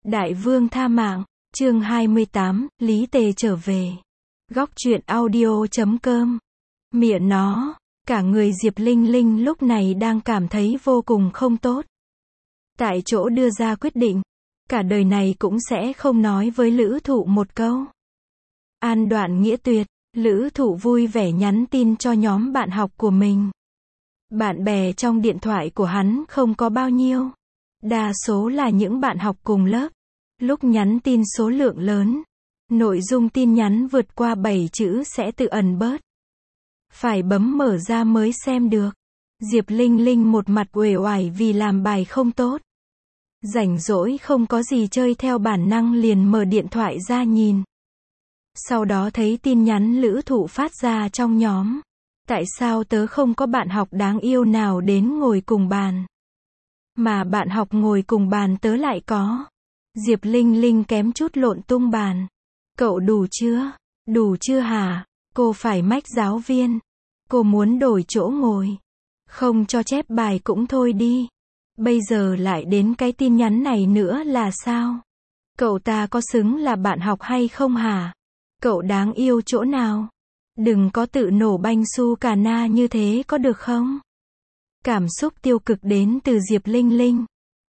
Đại vương tha mạng, chương 28, Lý Tề trở về. Góc truyện audio.com. Mẹ nó, cả người Diệp Linh Linh lúc này đang cảm thấy vô cùng không tốt. Tại chỗ đưa ra quyết định, cả đời này cũng sẽ không nói với Lữ Thụ một câu. An đoạn nghĩa tuyệt, Lữ Thụ vui vẻ nhắn tin cho nhóm bạn học của mình. Bạn bè trong điện thoại của hắn không có bao nhiêu. Đa số là những bạn học cùng lớp. Lúc nhắn tin số lượng lớn, nội dung tin nhắn vượt qua 7 chữ sẽ tự ẩn bớt. Phải bấm mở ra mới xem được. Diệp Linh Linh một mặt uể oải vì làm bài không tốt. Rảnh rỗi không có gì chơi theo bản năng liền mở điện thoại ra nhìn. Sau đó thấy tin nhắn Lữ Thụ phát ra trong nhóm. Tại sao tớ không có bạn học đáng yêu nào đến ngồi cùng bàn? Mà bạn học ngồi cùng bàn tớ lại có. Diệp Linh Linh kém chút lộn tung bàn. Cậu đủ chưa? Đủ chưa hả? Cô phải mách giáo viên. Cô muốn đổi chỗ ngồi. Không cho chép bài cũng thôi đi. Bây giờ lại đến cái tin nhắn này nữa là sao? Cậu ta có xứng là bạn học hay không hả? Cậu đáng yêu chỗ nào? Đừng có tự nổ banh su cà na như thế có được không? Cảm xúc tiêu cực đến từ Diệp Linh Linh.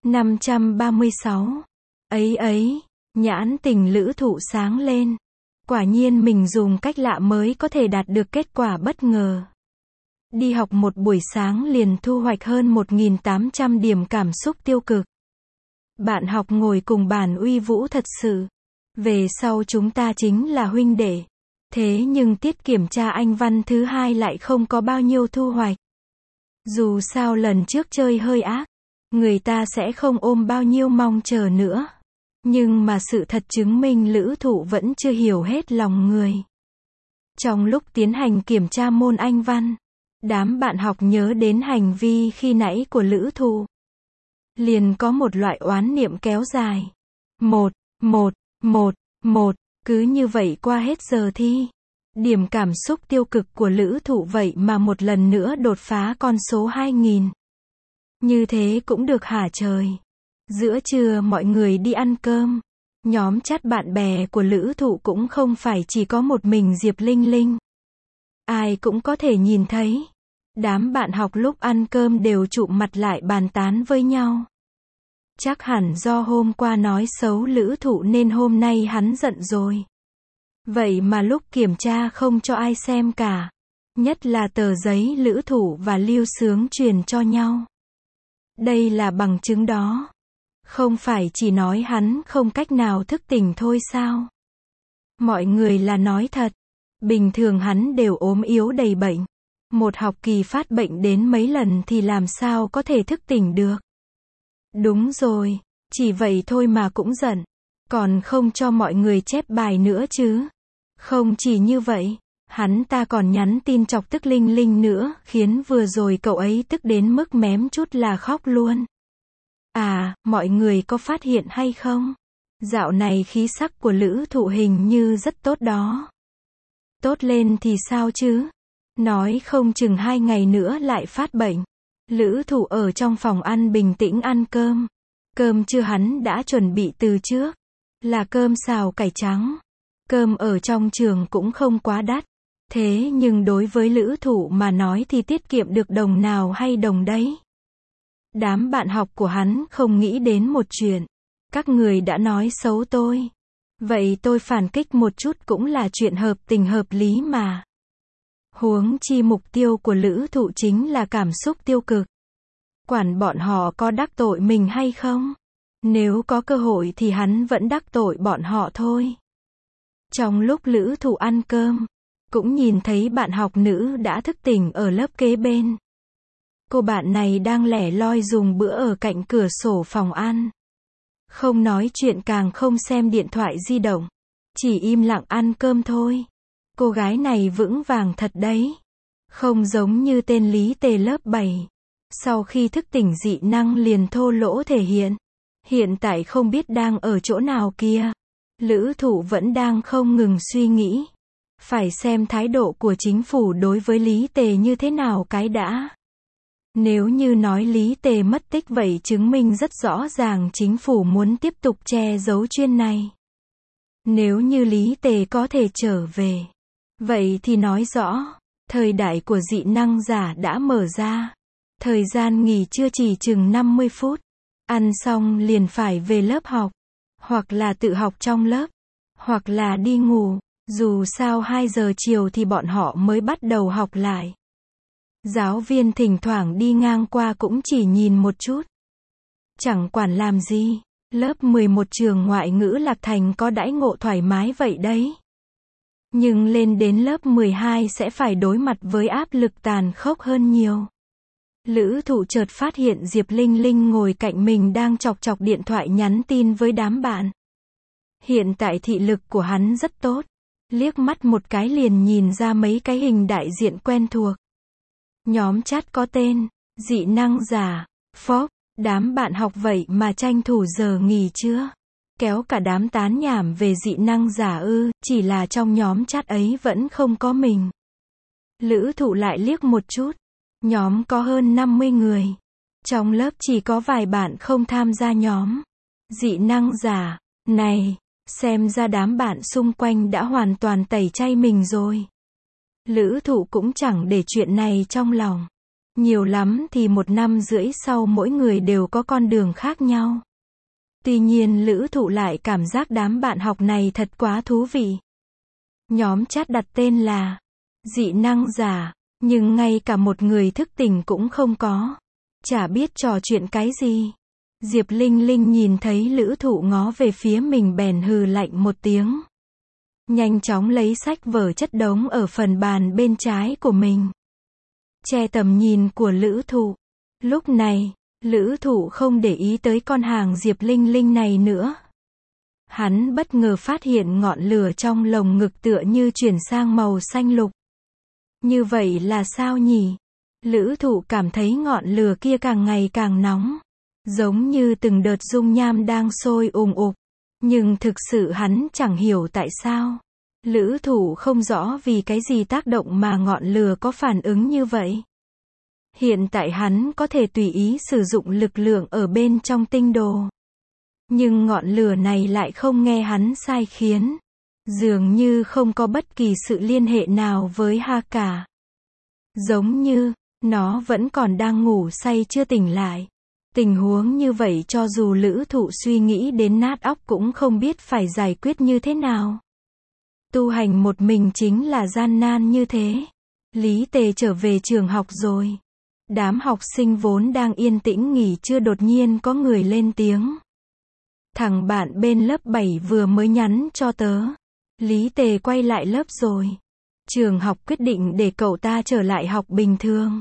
536. Ấy, nhãn tình Lữ Thụ sáng lên. Quả nhiên mình dùng cách lạ mới có thể đạt được kết quả bất ngờ. Đi học một buổi sáng liền thu hoạch hơn 1.800 điểm cảm xúc tiêu cực. Bạn học ngồi cùng bàn uy vũ thật sự. Về sau chúng ta chính là huynh đệ. Thế nhưng tiết kiểm tra Anh văn thứ 2 lại không có bao nhiêu thu hoạch. Dù sao lần trước chơi hơi ác, người ta sẽ không ôm bao nhiêu mong chờ nữa. Nhưng mà sự thật chứng minh Lữ Thụ vẫn chưa hiểu hết lòng người. Trong lúc tiến hành kiểm tra môn Anh văn, đám bạn học nhớ đến hành vi khi nãy của Lữ Thụ. Liền có một loại oán niệm kéo dài. Cứ như vậy qua hết giờ thi. Điểm cảm xúc tiêu cực của Lữ Thụ vậy mà một lần nữa đột phá con số 2.000. Như thế cũng được hả trời? Giữa trưa mọi người đi ăn cơm. Nhóm chat bạn bè của Lữ Thụ cũng không phải chỉ có một mình Diệp Linh Linh. Ai cũng có thể nhìn thấy. Đám bạn học lúc ăn cơm đều chụm mặt lại bàn tán với nhau. Chắc hẳn do hôm qua nói xấu Lữ Thụ nên hôm nay hắn giận rồi. Vậy mà lúc kiểm tra không cho ai xem cả. Nhất là tờ giấy Lữ Thụ và Lưu Sướng truyền cho nhau. Đây là bằng chứng đó. Không phải chỉ nói hắn không cách nào thức tỉnh thôi sao? Mọi người là nói thật. Bình thường hắn đều ốm yếu đầy bệnh. Một học kỳ phát bệnh đến mấy lần thì làm sao có thể thức tỉnh được? Đúng rồi, chỉ vậy thôi mà cũng giận. Còn không cho mọi người chép bài nữa chứ. Không chỉ như vậy, hắn ta còn nhắn tin chọc tức Linh Linh nữa, khiến vừa rồi cậu ấy tức đến mức mém chút là khóc luôn. À, mọi người có phát hiện hay không? Dạo này khí sắc của Lữ Thụ hình như rất tốt đó. Tốt lên thì sao chứ? Nói không chừng 2 ngày nữa lại phát bệnh. Lữ Thụ ở trong phòng ăn bình tĩnh ăn cơm. Cơm trưa hắn đã chuẩn bị từ trước. Là cơm xào cải trắng. Cơm ở trong trường cũng không quá đắt. Thế nhưng đối với Lữ Thụ mà nói thì tiết kiệm được đồng nào hay đồng đấy. Đám bạn học của hắn không nghĩ đến một chuyện. Các người đã nói xấu tôi. Vậy tôi phản kích một chút cũng là chuyện hợp tình hợp lý mà. Huống chi mục tiêu của Lữ Thụ chính là cảm xúc tiêu cực. Quản bọn họ có đắc tội mình hay không? Nếu có cơ hội thì hắn vẫn đắc tội bọn họ thôi. Trong lúc Lữ Thụ ăn cơm, cũng nhìn thấy bạn học nữ đã thức tỉnh ở lớp kế bên. Cô bạn này đang lẻ loi dùng bữa ở cạnh cửa sổ phòng ăn. Không nói chuyện càng không xem điện thoại di động. Chỉ im lặng ăn cơm thôi. Cô gái này vững vàng thật đấy. Không giống như tên Lý Tề lớp 7. Sau khi thức tỉnh dị năng liền thô lỗ thể hiện. Hiện tại không biết đang ở chỗ nào kia. Lữ Thụ vẫn đang không ngừng suy nghĩ. Phải xem thái độ của chính phủ đối với Lý Tề như thế nào cái đã. Nếu như nói Lý Tề mất tích vậy chứng minh rất rõ ràng chính phủ muốn tiếp tục che giấu chuyện này. Nếu như Lý Tề có thể trở về, vậy thì nói rõ, thời đại của dị năng giả đã mở ra. Thời gian nghỉ trưa chỉ chừng 50 phút. Ăn xong liền phải về lớp học. Hoặc là tự học trong lớp. Hoặc là đi ngủ. Dù sao 2 giờ chiều thì bọn họ mới bắt đầu học lại. Giáo viên thỉnh thoảng đi ngang qua cũng chỉ nhìn một chút. Chẳng quản làm gì. Lớp 11 trường ngoại ngữ Lạc Thành có đãi ngộ thoải mái vậy đấy. Nhưng lên đến lớp 12 sẽ phải đối mặt với áp lực tàn khốc hơn nhiều. Lữ Thụ chợt phát hiện Diệp Linh Linh ngồi cạnh mình đang chọc chọc điện thoại nhắn tin với đám bạn. Hiện tại thị lực của hắn rất tốt. Liếc mắt một cái liền nhìn ra mấy cái hình đại diện quen thuộc. Nhóm chat có tên, dị năng giả, phốc, đám bạn học vậy mà tranh thủ giờ nghỉ chưa? Kéo cả đám tán nhảm về dị năng giả ư, chỉ là trong nhóm chat ấy vẫn không có mình. Lữ Thụ lại liếc một chút. Nhóm có hơn 50 người. Trong lớp chỉ có vài bạn không tham gia nhóm. Dị năng giả, này, xem ra đám bạn xung quanh đã hoàn toàn tẩy chay mình rồi. Lữ Thụ cũng chẳng để chuyện này trong lòng. Nhiều lắm thì 1 năm rưỡi sau mỗi người đều có con đường khác nhau. Tuy nhiên Lữ Thụ lại cảm giác đám bạn học này thật quá thú vị. Nhóm chat đặt tên là dị năng giả, nhưng ngay cả một người thức tỉnh cũng không có. Chả biết trò chuyện cái gì. Diệp Linh Linh nhìn thấy Lữ Thụ ngó về phía mình bèn hừ lạnh một tiếng. Nhanh chóng lấy sách vở chất đống ở phần bàn bên trái của mình. Che tầm nhìn của Lữ Thụ. Lúc này, Lữ Thụ không để ý tới con hàng Diệp Linh Linh này nữa. Hắn bất ngờ phát hiện ngọn lửa trong lồng ngực tựa như chuyển sang màu xanh lục. Như vậy là sao nhỉ? Lữ Thụ cảm thấy ngọn lửa kia càng ngày càng nóng. Giống như từng đợt dung nham đang sôi ùn ục. Nhưng thực sự hắn chẳng hiểu tại sao. Lữ Thụ không rõ vì cái gì tác động mà ngọn lửa có phản ứng như vậy. Hiện tại hắn có thể tùy ý sử dụng lực lượng ở bên trong tinh đồ. Nhưng ngọn lửa này lại không nghe hắn sai khiến. Dường như không có bất kỳ sự liên hệ nào với Ha cả. Giống như, nó vẫn còn đang ngủ say chưa tỉnh lại. Tình huống như vậy cho dù Lữ Thụ suy nghĩ đến nát óc cũng không biết phải giải quyết như thế nào. Tu hành một mình chính là gian nan như thế. Lý Tề trở về trường học rồi. Đám học sinh vốn đang yên tĩnh nghỉ trưa đột nhiên có người lên tiếng. Thằng bạn bên lớp 7 vừa mới nhắn cho tớ. Lý Tề quay lại lớp rồi. Trường học quyết định để cậu ta trở lại học bình thường.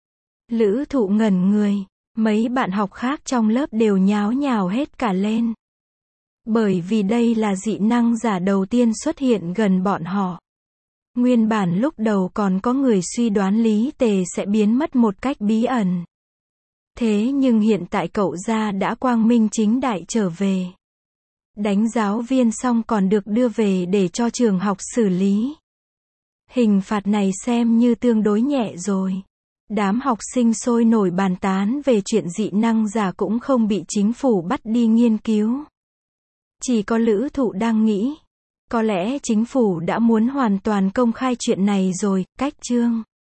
Lữ Thụ ngẩn người. Mấy bạn học khác trong lớp đều nháo nhào hết cả lên. Bởi vì đây là dị năng giả đầu tiên xuất hiện gần bọn họ. Nguyên bản lúc đầu còn có người suy đoán Lý Tề sẽ biến mất một cách bí ẩn. Thế nhưng hiện tại cậu ra đã quang minh chính đại trở về. Đánh giáo viên xong còn được đưa về để cho trường học xử lý. Hình phạt này xem như tương đối nhẹ rồi. Đám học sinh sôi nổi bàn tán về chuyện dị năng giả cũng không bị chính phủ bắt đi nghiên cứu. Chỉ có Lữ Thụ đang nghĩ. Có lẽ chính phủ đã muốn hoàn toàn công khai chuyện này rồi, cách chương.